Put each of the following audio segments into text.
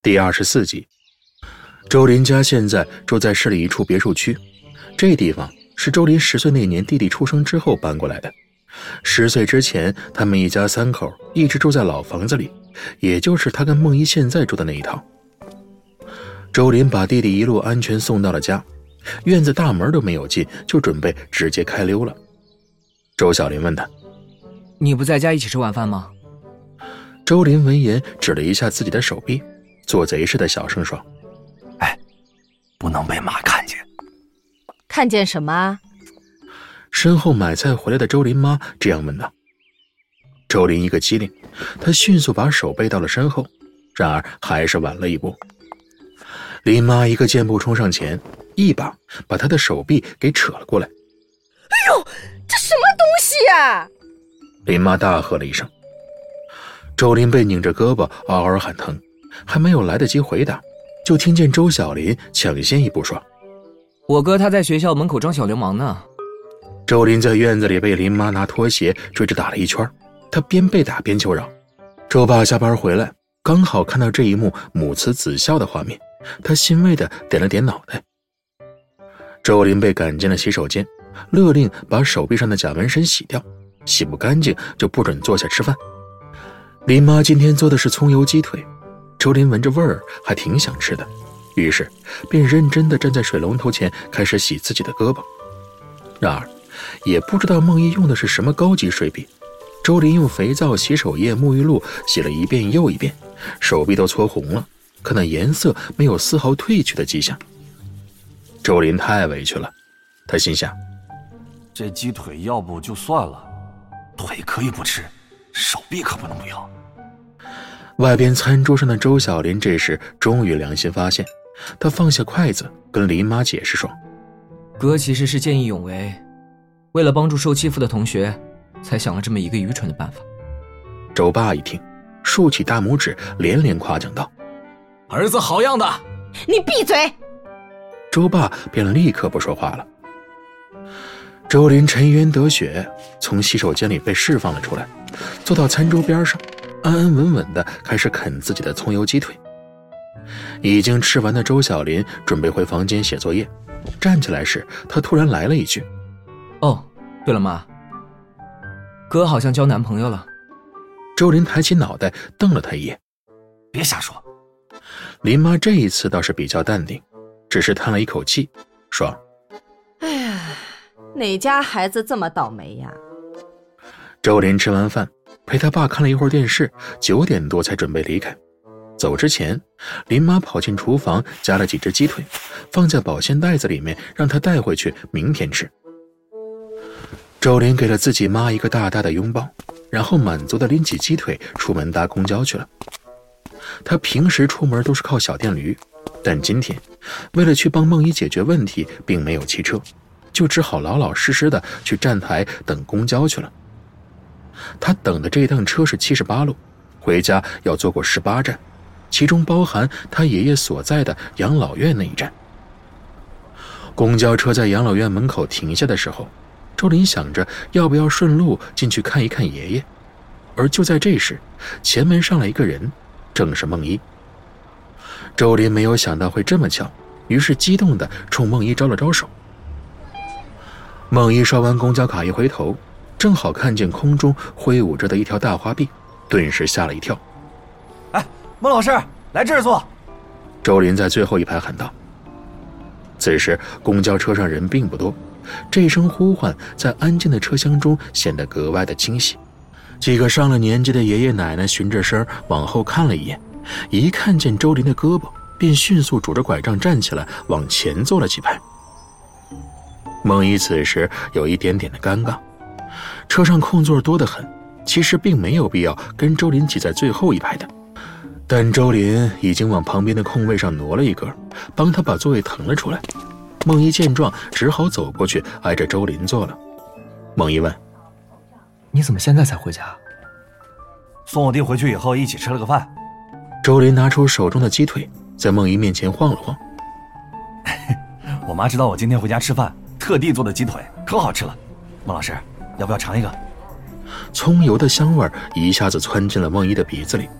第24集。周林家现在住在市里一处别墅区，这地方是周林10岁那年弟弟出生之后搬过来的。10岁之前，他们一家3口一直住在老房子里，也就是他跟梦一现在住的那一套。周林把弟弟一路安全送到了家，院子大门都没有进，就准备直接开溜了。周小林问他： 你不在家一起吃晚饭吗？ 周林闻言指了一下自己的手臂，做贼似的小声说： 不能被妈看见。 看见什么？ 身后买菜回来的周林妈这样问道。周林一个机灵，他迅速把手背到了身后，然而还是晚了一步。林妈一个箭步冲上前，一把把他的手臂给扯了过来。 哎呦，这什么东西呀！ 林妈大喝了一声。周林被拧着胳膊嗷嗷喊疼，还没有来得及回答，就听见周小林抢先一步说： 我哥他在学校门口装小流氓呢。 周林在院子里被林妈拿拖鞋追着打了一圈，他边被打边求饶。周爸下班回来，刚好看到这一幕母慈子孝的画面，他欣慰地点了点脑袋。周林被赶进了洗手间，勒令把手臂上的假纹身洗掉，洗不干净就不准坐下吃饭。林妈今天做的是葱油鸡腿，周林闻着味儿还挺想吃的，于是便认真地站在水龙头前开始洗自己的胳膊。然而也不知道梦一用的是什么高级水笔，周林用肥皂、洗手液、沐浴露洗了一遍又一遍，手臂都搓红了，可那颜色没有丝毫褪去的迹象。周林太委屈了，他心想： 这鸡腿要不就算了，腿可以不吃，手臂可不能不要。 外边餐桌上的周小林这时终于良心发现，他放下筷子跟林妈解释说： 哥其实是见义勇为，为了帮助受欺负的同学，才想了这么一个愚蠢的办法。 周爸一听，竖起大拇指，连连夸奖道： 儿子好样的！ 你闭嘴！ 周爸便立刻不说话了。周林沉冤得雪，从洗手间里被释放了出来，坐到餐桌边上，安安稳稳地开始啃自己的葱油鸡腿。已经吃完的周小林准备回房间写作业，站起来时他突然来了一句： 哦，对了妈，哥好像交男朋友了。 周林抬起脑袋瞪了他一眼。 别瞎说。 林妈这一次倒是比较淡定，只是叹了一口气说： 哎呀，哪家孩子这么倒霉呀？ 周林吃完饭陪他爸看了一会儿电视，9点多才准备离开。走之前，林妈跑进厨房夹了几只鸡腿，放在保鲜袋子里面，让他带回去明天吃。周林给了自己妈一个大大的拥抱，然后满足地拎起鸡腿出门搭公交去了。他平时出门都是靠小电驴，但今天为了去帮梦一解决问题，并没有汽车，就只好老老实实的去站台等公交去了。他等的这一趟车是78路，回家要坐过18站，其中包含他爷爷所在的养老院那一站。公交车在养老院门口停下的时候，周林想着要不要顺路进去看一看爷爷，而就在这时，前门上来一个人，正是梦一。周林没有想到会这么巧，于是激动地冲梦一招了招手。梦一刷完公交卡一回头，正好看见空中挥舞着的一条大花臂，顿时吓了一跳。 孟老师，来这儿坐。 周林在最后一排喊道。此时公交车上人并不多，这声呼唤在安静的车厢中显得格外的清晰。几个上了年纪的爷爷奶奶循着声往后看了一眼，一看见周林的胳膊，便迅速拄着拐杖站起来往前坐了几排。梦一此时有一点点的尴尬，车上空座多得很，其实并没有必要跟周林挤在最后一排的，但周林已经往旁边的空位上挪了一格，帮他把座位腾了出来。梦一见状只好走过去挨着周林坐了。梦一问： 你怎么现在才回家？ 送我弟回去以后一起吃了个饭。 周林拿出手中的鸡腿在梦一面前晃了晃。 我妈知道我今天回家吃饭，特地做的鸡腿可好吃了。孟老师，要不要尝一个？ 葱油的香味一下子窜进了梦一的鼻子里。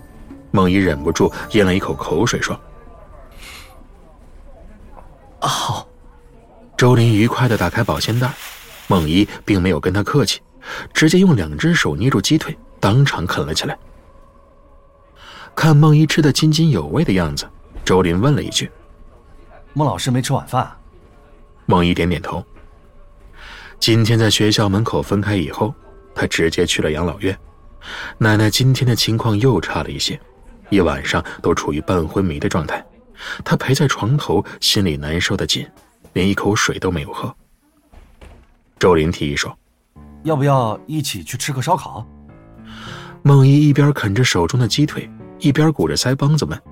孟姨忍不住咽了一口口水说：“ 好。” 周林愉快地打开保鲜袋，孟姨并没有跟他客气，直接用2只手捏住鸡腿，当场啃了起来。看孟姨吃得津津有味的样子，周林问了一句：“ 孟老师没吃晚饭？” 孟姨点点头。今天在学校门口分开以后，她直接去了养老院。奶奶今天的情况又差了一些，一晚上都处于半昏迷的状态。她陪在床头，心里难受得紧，连一口水都没有喝。周林提议说：“ 要不要一起去吃个烧烤？” 孟姨一边啃着手中的鸡腿，一边鼓着腮帮子问：“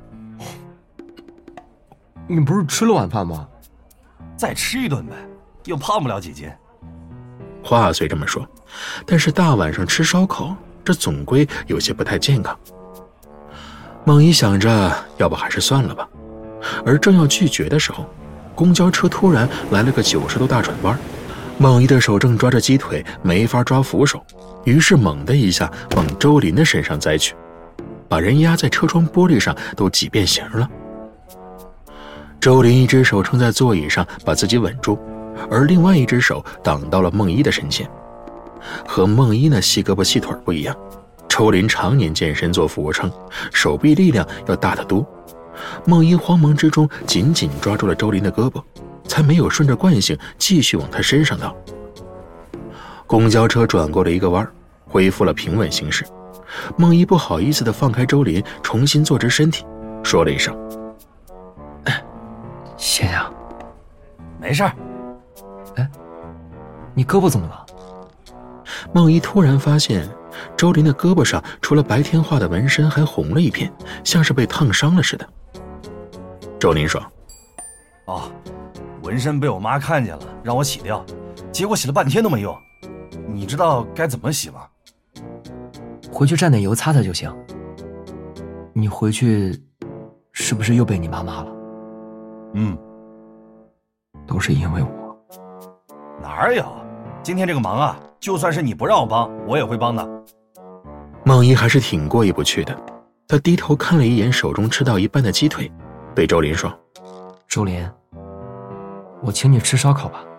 你不是吃了晚饭吗？ 再吃一顿呗，又胖不了几斤。” 话虽这么说，但是大晚上吃烧烤，这总归有些不太健康。孟姨想着，要不还是算了吧。而正要拒绝的时候，公交车突然来了个90度大转弯。孟姨的手正抓着鸡腿，没法抓扶手，于是猛地一下往周林的身上栽去，把人压在车窗玻璃上都挤变形了。周林一只手撑在座椅上把自己稳住，而另外一只手挡到了孟姨的身前。和孟姨那细胳膊细腿不一样，周林常年健身做俯卧撑，手臂力量要大得多。孟姨慌忙之中紧紧抓住了周林的胳膊，才没有顺着惯性继续往他身上倒。公交车转过了一个弯，恢复了平稳行驶。孟姨不好意思地放开周林，重新坐直身体，说了一声：“ 谢呀。”“ 没事儿。”“ 哎，你胳膊怎么了？” 孟姨突然发现周林的胳膊上除了白天画的纹身还红了一片，像是被烫伤了似的。周林说：“ 哦，纹身被我妈看见了，让我洗掉，结果洗了半天都没用。你知道该怎么洗吗？”“ 回去蘸点油擦擦就行。你回去是不是又被你妈骂了？”“ 嗯， 都是因为我。”“ 哪有？今天这个忙啊，就算是你不让我帮，我也会帮的。” 孟姨还是挺过意不去的，她低头看了一眼手中吃到一半的鸡腿，对周林说：“ 周林，我请你吃烧烤吧。”